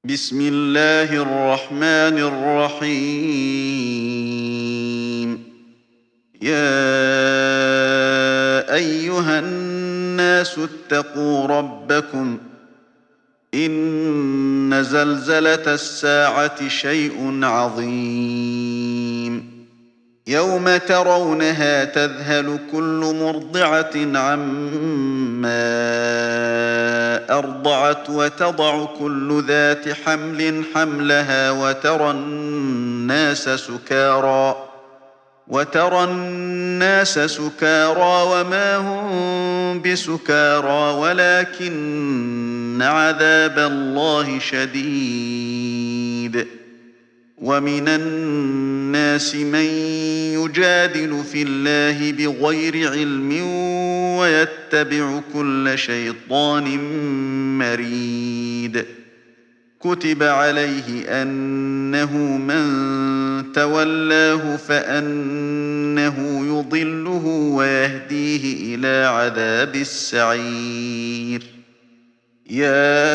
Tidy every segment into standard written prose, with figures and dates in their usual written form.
بسم الله الرحمن الرحيم. يا أيها الناس اتقوا ربكم. إن زلزلة الساعة شيء عظيم. يوم ترونها تذهل كل مرضعة عما أرضعت وتضع كل ذات حمل حملها وترى الناس سكارى وما هم بسكارى ولكن عذاب الله شديد. ومن الناس من يجادل في الله بغير علم ويتبع كل شيطان مريد. كتب عليه أنه من تولاه فأنه يضله ويهديه إلى عذاب السعير. يا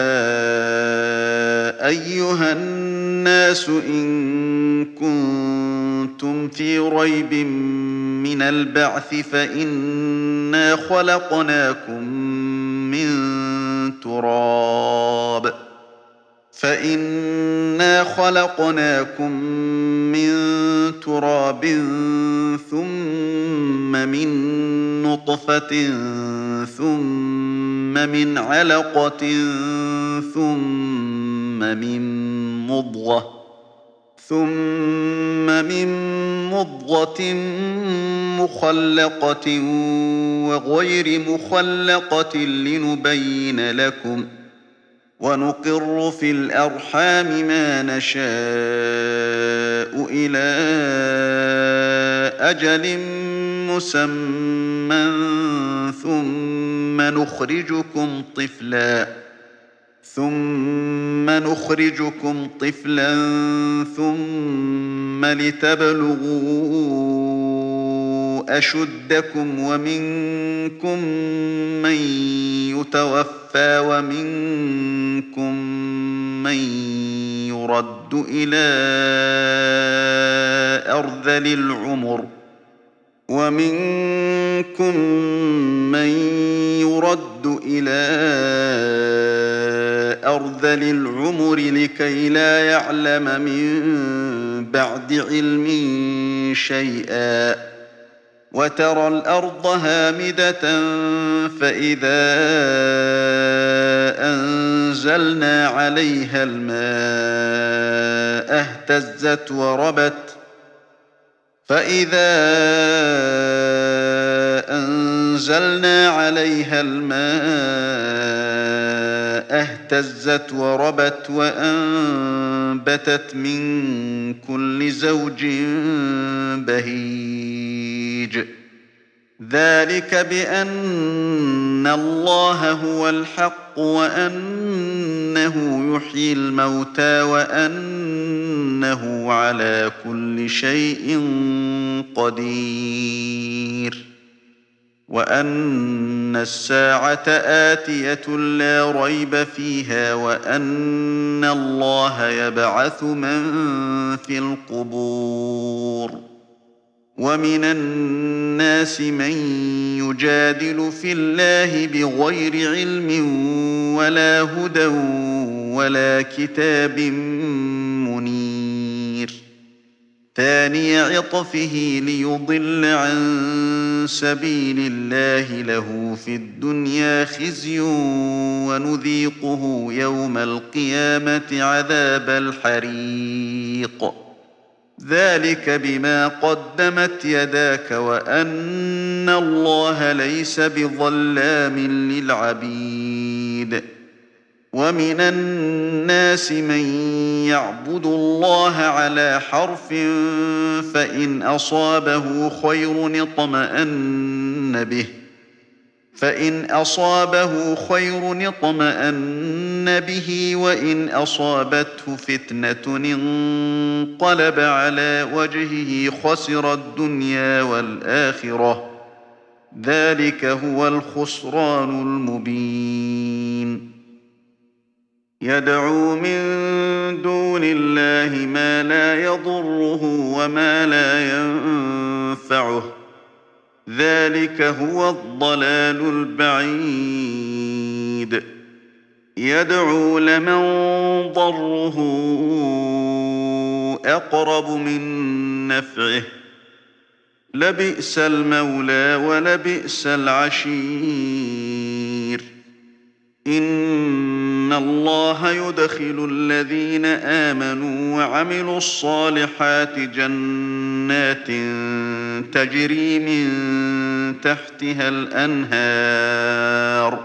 أيها الناس إن كنتم في ريب من البعث فإنا خلقناكم من تراب ثم من نطفة ثم من علقة ثم من مضغة مخلقة وغير مخلقة لنبين لكم. ونقر في الأرحام ما نشاء إلى أجل مسمى ثم نخرجكم طفلا ثم لتبلغوا أشدكم ومنكم من يتوفى ومنكم من يرد إلى أرذل العمر لكي لا يعلم من بعد علم شيئا. وترى الأرض هامدة فإذا أنزلنا عليها الماء اهتزت وربت وأنبتت من كل زوج بهيج. ذلك بأن الله هو الحق وأنه يحيي الموتى وأنه على كل شيء قدير. وأن الساعة آتية لا ريب فيها وأن الله يبعث من في القبور. ومن الناس من يجادل في الله بغير علم ولا هدى ولا كتاب منير. ثاني عطفه ليضل عن سبيل الله له في الدنيا خزي ونذيقه يوم القيامة عذاب الحريق. ذلك بما قدمت يداك وأن الله ليس بظلام للعبيد. ومن الناس من يعبد الله على حرف فإن أصابه خير اطمأن به وإن أصابته فتنة انقلب على وجهه خسر الدنيا والآخرة. ذلك هو الخسران المبين. يدعو من دون الله ما لا يضره وما لا ينفعه ذلك هو الضلال البعيد يدعو لمن ضره أقرب من نفعه لبئس المولى ولبئس العشير إن الله يدخل الذين آمنوا وعملوا الصالحات جنات تجري من تحتها الأنهار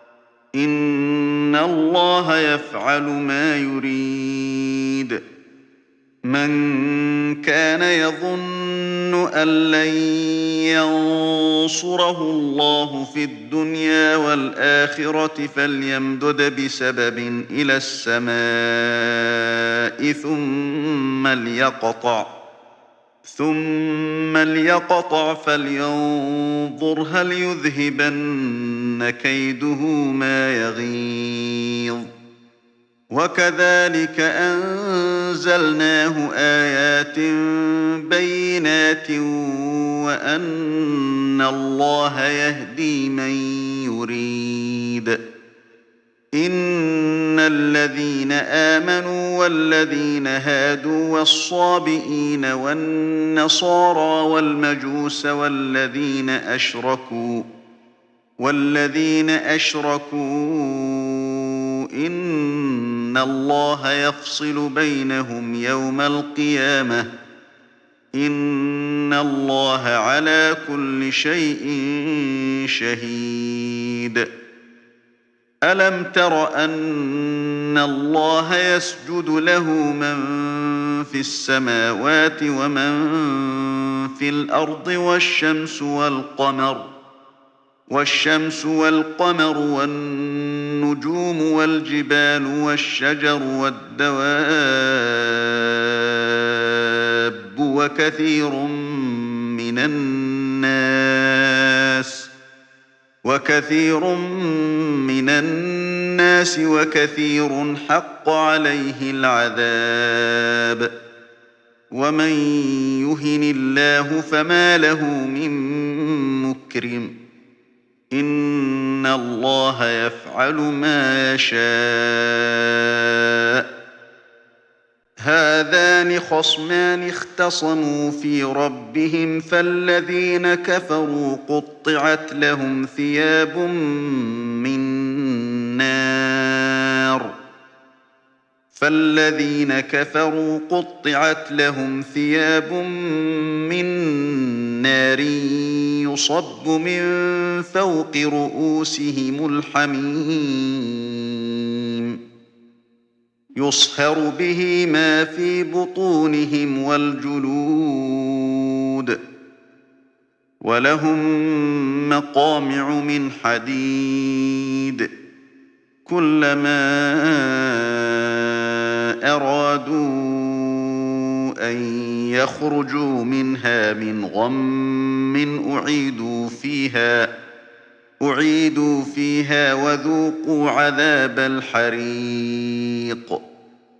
إن الله يفعل ما يريد من كان يظن أن لن ينصره الله في الدنيا والآخرة فليمدد بسبب إلى السماء ثم ليقطع فلينظر هل يذهبن كيده ما يغيظ وكذلك أنزلناه آيات بينات وأن الله يهدي من يريد إن الذين آمنوا والذين هادوا والصابئين والنصارى والمجوس والذين أشركوا إن الله يفصل بينهم يوم القيامة إن الله على كل شيء شهيد ألم تر أن الله يسجد له من في السماوات ومن في الأرض والشمس والقمر والنجوم والجبال والشجر والدواب وكثير من الناس وكثير حق عليه العذاب ومن يهن الله فما له من مكرم إن الله يفعل ما يشاء هذان خصمان اختصموا في ربهم فالذين كفروا قطعت لهم ثياب من نار يصب من فوق رؤوسهم الحميم يصهر به ما في بطونهم والجلود ولهم مقامع من حديد كلما أرادوا أن يخرجوا منها من غم أعيدوا فيها وذوقوا عذاب الحريق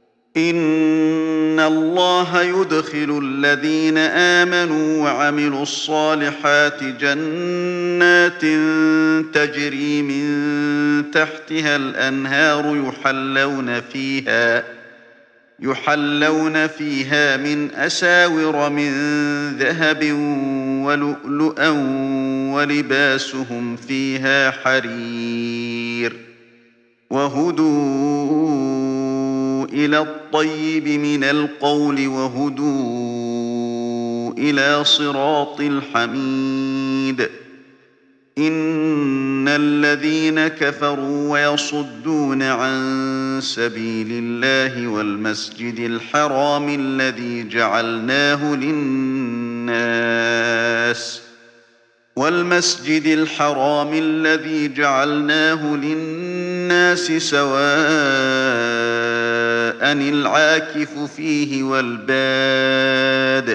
إن الله يدخل الذين آمنوا وعملوا الصالحات جنات تجري من تحتها الأنهار يحلون فيها من أساور من ذهب ولؤلؤا ولباسهم فيها حرير وهدوا إلى الطيب من القول وهدوا إلى صراط الحميد إن الذين كفروا ويصدون عن سبيل الله والمسجد الحرام الذي جعلناه للناس سواء العاكف فيه والباد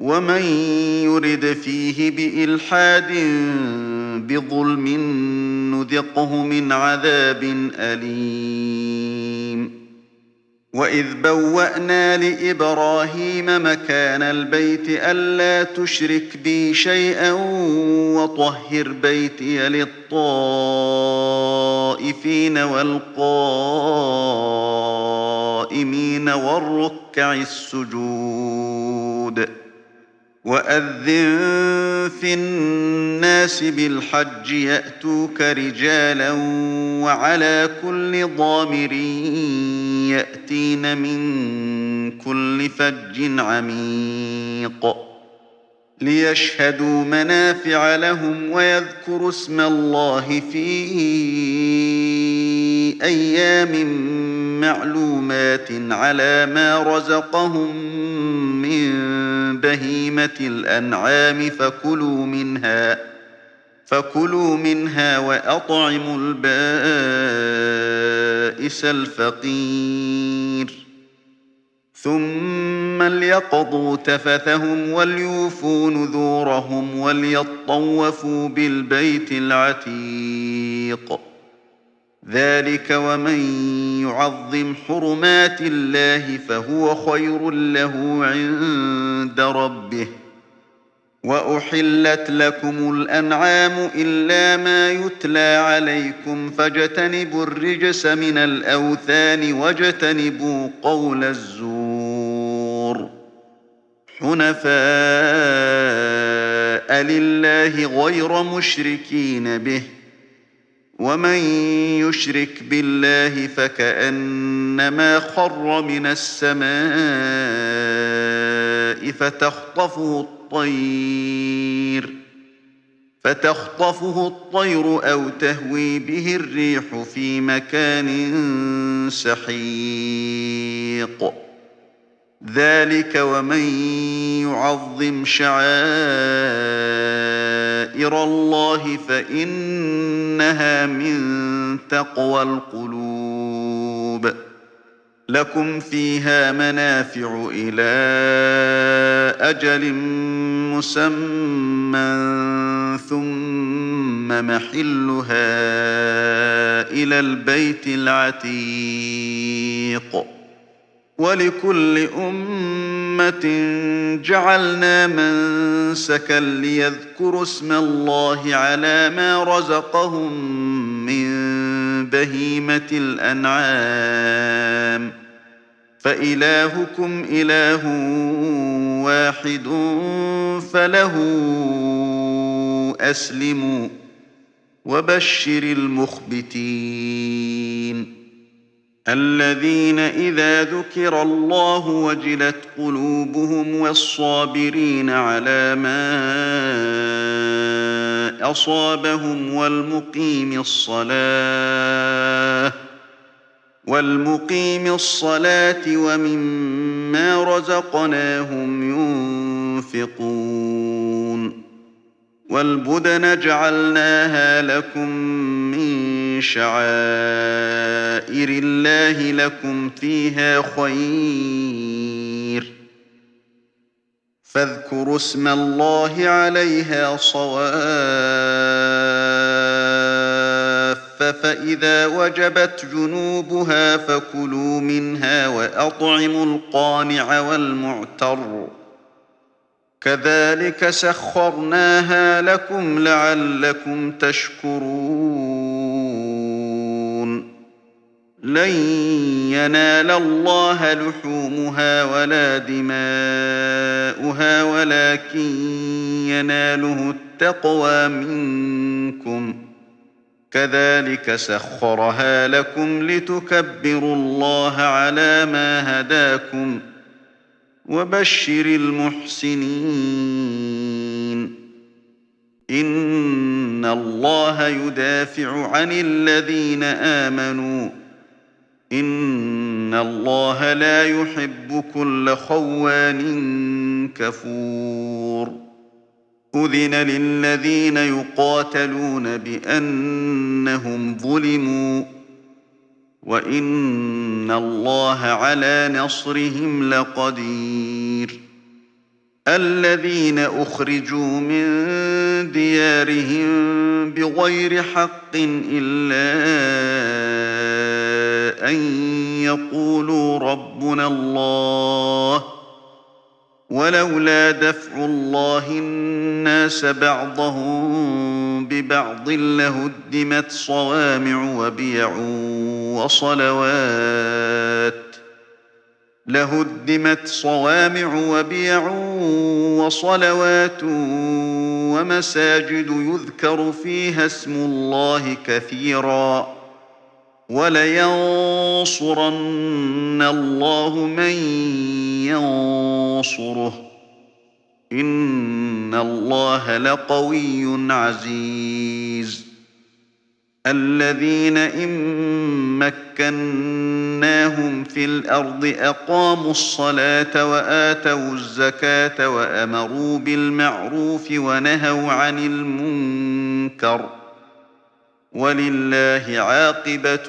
ومن يرد فيه بإلحاد بظلم نذقه من عذاب أليم وإذ بوأنا لإبراهيم مكان البيت ألا تشرك بي شيئا وطهر بيتي للطائفين والقائمين والركع السجود وأذن في الناس بالحج يأتوك رجالا وعلى كل ضامر يأتين من كل فج عميق ليشهدوا منافع لهم ويذكروا اسم الله في أيام معلومات على ما رزقهم من بهيمة الأنعام فكلوا منها وأطعموا البائس الفقير ثم ليقضوا تفثهم وليوفوا نذورهم وليطوفوا بالبيت العتيق ذلك ومن يعظم حرمات الله فهو خير له عند ربه وأحلت لكم الأنعام إلا ما يتلى عليكم فاجتنبوا الرجس من الأوثان واجتنبوا قول الزور حنفاء لله غير مشركين به ومن يشرك بالله فكأنما خر من السماء فتخطفه الطير أو تهوي به الريح في مكان سحيق ذلك ومن يعظم شعائر الله فإنها من تقوى القلوب لكم فيها منافع إلى أجل مسمى ثم محلها إلى البيت العتيق ولكل أمة جعلنا منسكا ليذكروا اسم الله على ما رزقهم من بهيمة الأنعام فإلهكم إله واحد فله أسلموا وبشر المخبتين الذين إذا ذكر الله وجلت قلوبهم والصابرين على ما أصابهم والمقيم الصلاة ومما رزقناهم ينفقون والبدن جعلناها لكم من شعائر الله لكم فيها خير فاذكروا اسم الله عليها صواف فإذا وجبت جنوبها فكلوا منها وأطعموا القانع والمعتر كذلك سخرناها لكم لعلكم تشكرون لن ينال الله لحومها ولا دماؤها ولكن يناله التقوى منكم كذلك سخرها لكم لتكبروا الله على ما هداكم وبشر المحسنين إن الله يدافع عن الذين آمنوا إن الله لا يحب كل خوان كفور أذن للذين يقاتلون بأنهم ظلموا وإن الله على نصرهم لقدير الذين أخرجوا من ديارهم بغير حق إلا أن يقولوا ربنا الله ولولا دفع الله الناس بعضهم ببعض لهدمت صوامع وبيع وصلوات ومساجد يذكر فيها اسم الله كثيرا ولينصرن الله من ينصره إن الله لقوي عزيز الذين إن مكناهم في الأرض أقاموا الصلاة وآتوا الزكاة وأمروا بالمعروف ونهوا عن المنكر ولله عاقبة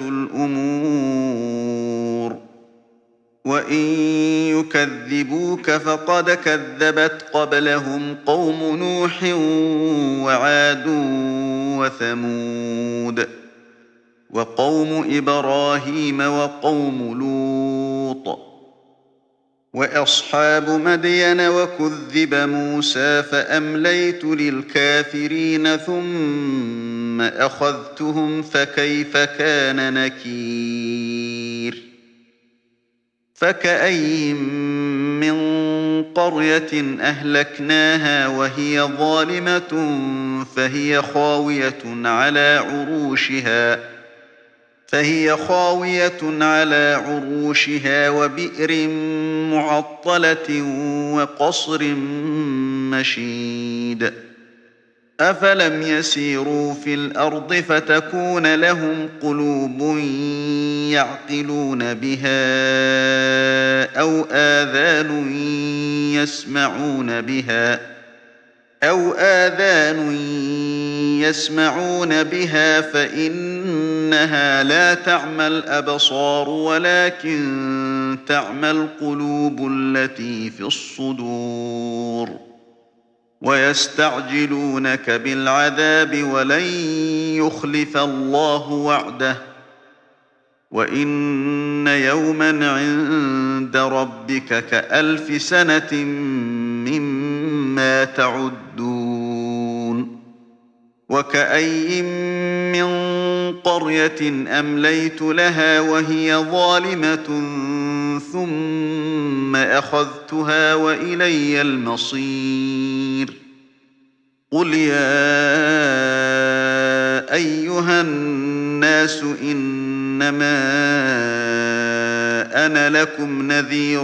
الأمور وإن يكذبوك فقد كذبت قبلهم قوم نوح وعاد وثمود وقوم إبراهيم وقوم لوط وأصحاب مدين وكذب موسى فأمليت للكافرين ثم أخذتهم فكيف كان نكير فكأين من قرية أهلكناها وهي ظالمة فهي خاوية على عروشها وبئر معطلة وقصر مشيد أفلم يسيروا في الأرض فتكون لهم قلوب يعقلون بها أو آذان يسمعون بها فإنها لا تعمى الأبصار ولكن تعمى القلوب التي في الصدور ويستعجلونك بالعذاب ولن يخلف الله وعده وإن يوما عند ربك كألف سنة مما تعدون وكأين من قرية أمليت لها وهي ظالمة ثم أخذتها وإلي المصير قل يا أيها الناس إنما أنا لكم نذير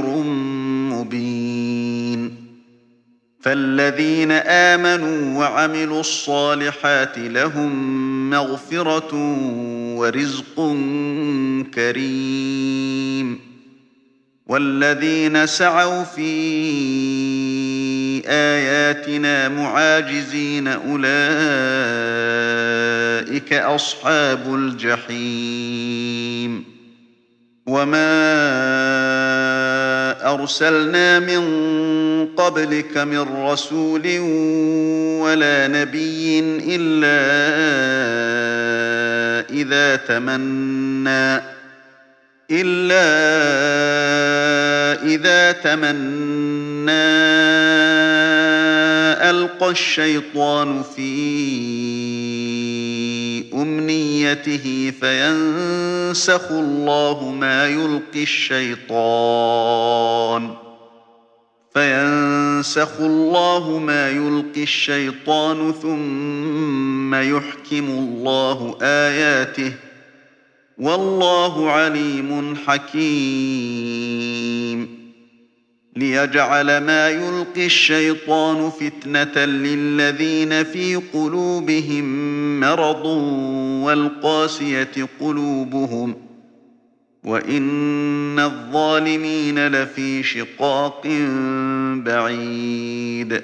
مبين فالذين آمنوا وعملوا الصالحات لهم مغفرة ورزق كريم والذين سعوا في آياتنا معاجزين أولئك أصحاب الجحيم وما أرسلنا من قبلك من رسول ولا نبي إلا إذا تمنى ألقى الشيطان في أمنيته فينسخ الله ما يلقي الشيطان ثم يحكم الله آياته والله عليم حكيم ليجعل ما يلقي الشيطان فتنة للذين في قلوبهم مرض والقاسية قلوبهم وإن الظالمين لفي شقاق بعيد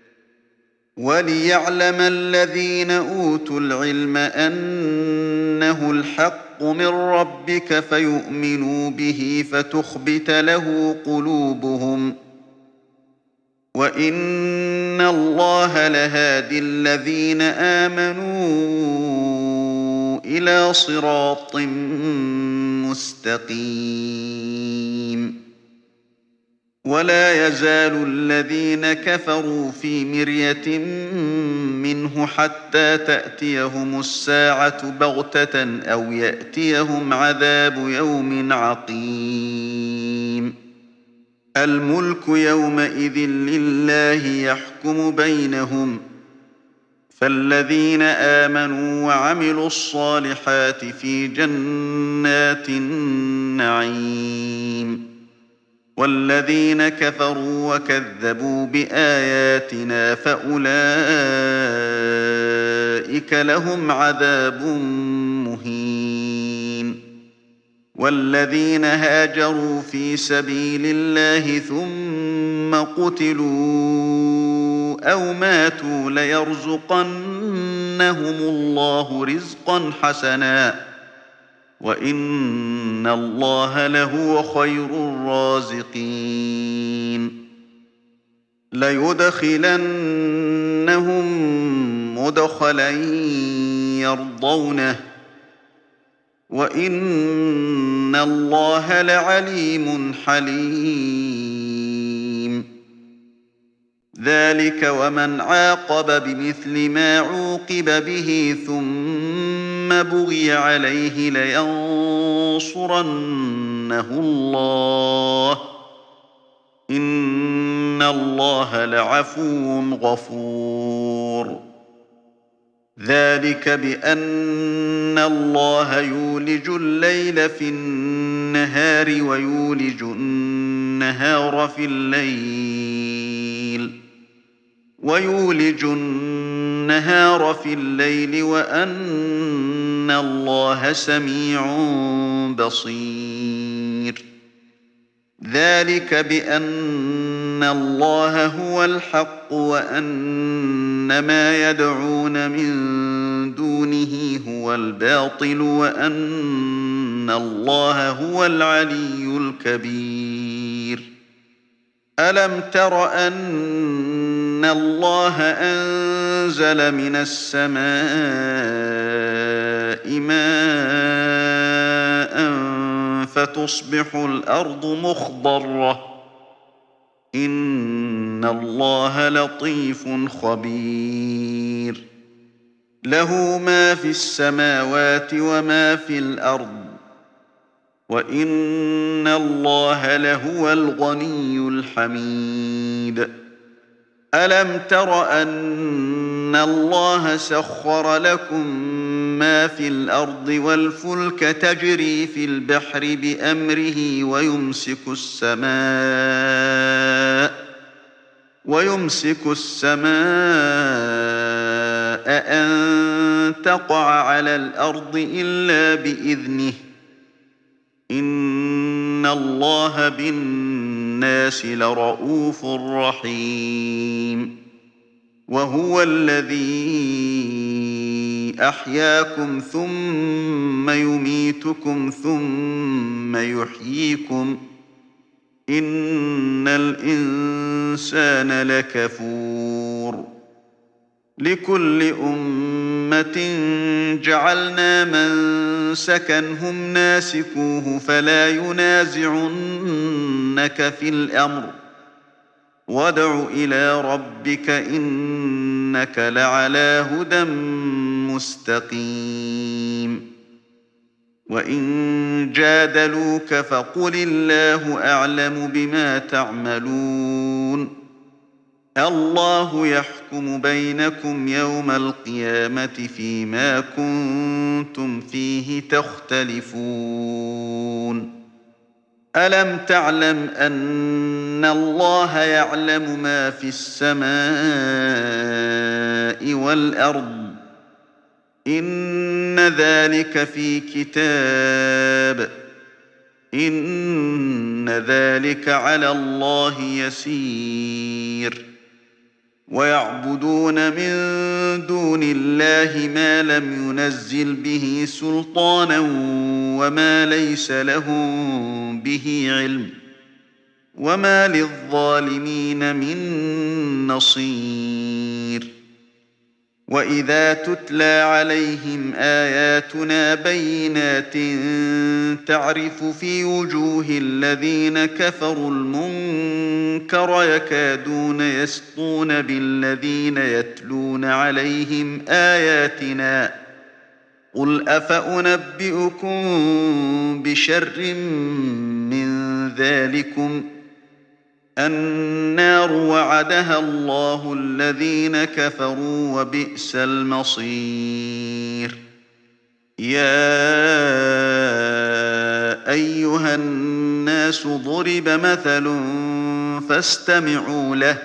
وليعلم الذين أوتوا العلم أنه الحق من ربك فيؤمنوا به فتخبت له قلوبهم وإن الله لهادي الذين آمنوا إلى صراط مستقيم ولا يزال الذين كفروا في مرية منه حتى تأتيهم الساعة بغتة أو يأتيهم عذاب يوم عقيم الملك يومئذ لله يحكم بينهم فالذين آمنوا وعملوا الصالحات في جنات النعيم والذين كفروا وكذبوا بآياتنا فأولئك لهم عذاب مهين والذين هاجروا في سبيل الله ثم قتلوا أو ماتوا ليرزقنهم الله رزقا حسنا وإن الله لهو خير الرازقين ليدخلنهم مدخلا يرضونه وإن الله لعليم حليم ذلك ومن عاقب بمثل ما عوقب به ثم بغي عليه لينصرنه الله إن الله لعفو غفور ذلك بأن الله يولج الليل في النهار ويولج النهار في الليل وأن الله سميع بصير ذلك بأن الله هو الحق وأن ما يدعون من دونه هو الباطل وأن الله هو العلي الكبير ألم تر أن الله أنزل من السماء ماء فتصبح الأرض مخضرة إن الله لطيف خبير له ما في السماوات وما في الأرض وإن الله لهو الغني الحميد ألم تر أن الله سخر لكم ما في الأرض والفلك تجري في البحر بأمره ويمسك السماء أن تقع على الأرض إلا بإذنه إن الله بالناس لرءوف رحيم وهو الذي أحياكم ثم يميتكم ثم يحييكم إن الإنسان لكفور لكل أمة جعلنا منسكا هم ناسكوه فلا ينازعنك في الأمر وادع إلى ربك إنك لعلى هدى مستقيم وإن جادلوك فقل الله أعلم بما تعملون الله يحكم بينكم يوم القيامة فيما كنتم فيه تختلفون ألم تعلم أن الله يعلم ما في السماء والأرض إن ذلك في كتاب إن ذلك على الله يسير ويعبدون من دون الله ما لم ينزل به سلطانا وما ليس لهم به علم وما للظالمين من نصير. وإذا تتلى عليهم آياتنا بينات تعرف في وجوه الذين كفروا المنكر يكادون يسطون بالذين يتلون عليهم آياتنا. قل أفأنبئكم بشر من ذلكم النار وعدها الله الذين كفروا وبئس المصير. يا أيها الناس ضرب مثل فاستمعوا له.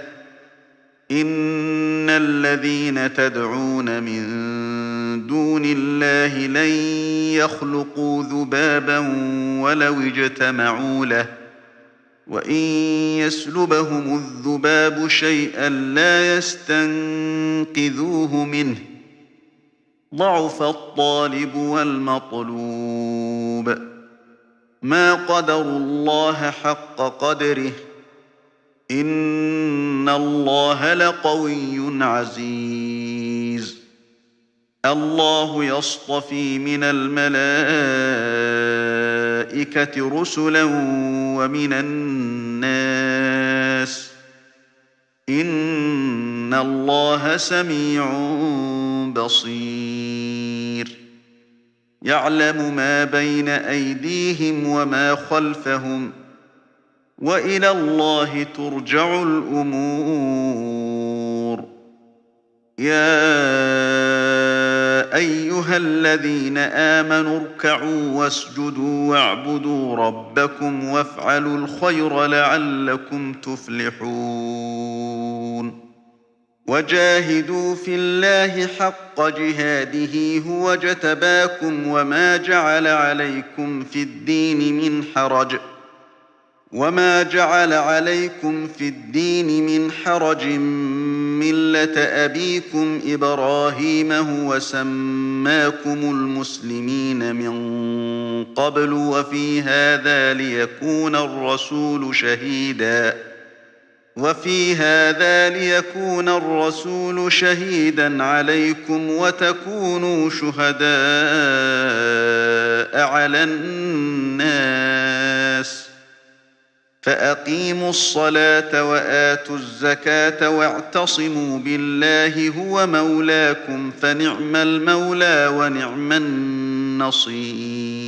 إن الذين تدعون من دون الله لن يخلقوا ذبابا ولو اجتمعوا له وإن يسلبهم الذباب شيئا لا يستنقذوه منه ضعف الطالب والمطلوب. ما قدروا الله حق قدره إن الله لقوي عزيز. الله يصطفي من الملائكة رسلا ومن الناس إن الله سميع بصير. يعلم ما بين أيديهم وما خلفهم وإلى الله ترجع الأمور. يا أيها الذين آمنوا اركعوا واسجدوا واعبدوا ربكم وافعلوا الخير لعلكم تفلحون. وجاهدوا في الله حق جهاده هو اجتباكم وما جعل عليكم في الدين من حرج ملة أبيكم إبراهيم هو سماكم المسلمين من قبل وفي هذا ليكون الرسول شهيدا عليكم وتكونوا شهداء على الناس. فأقيموا الصلاة وآتوا الزكاة واعتصموا بالله هو مولاكم فنعم المولى ونعم النصير.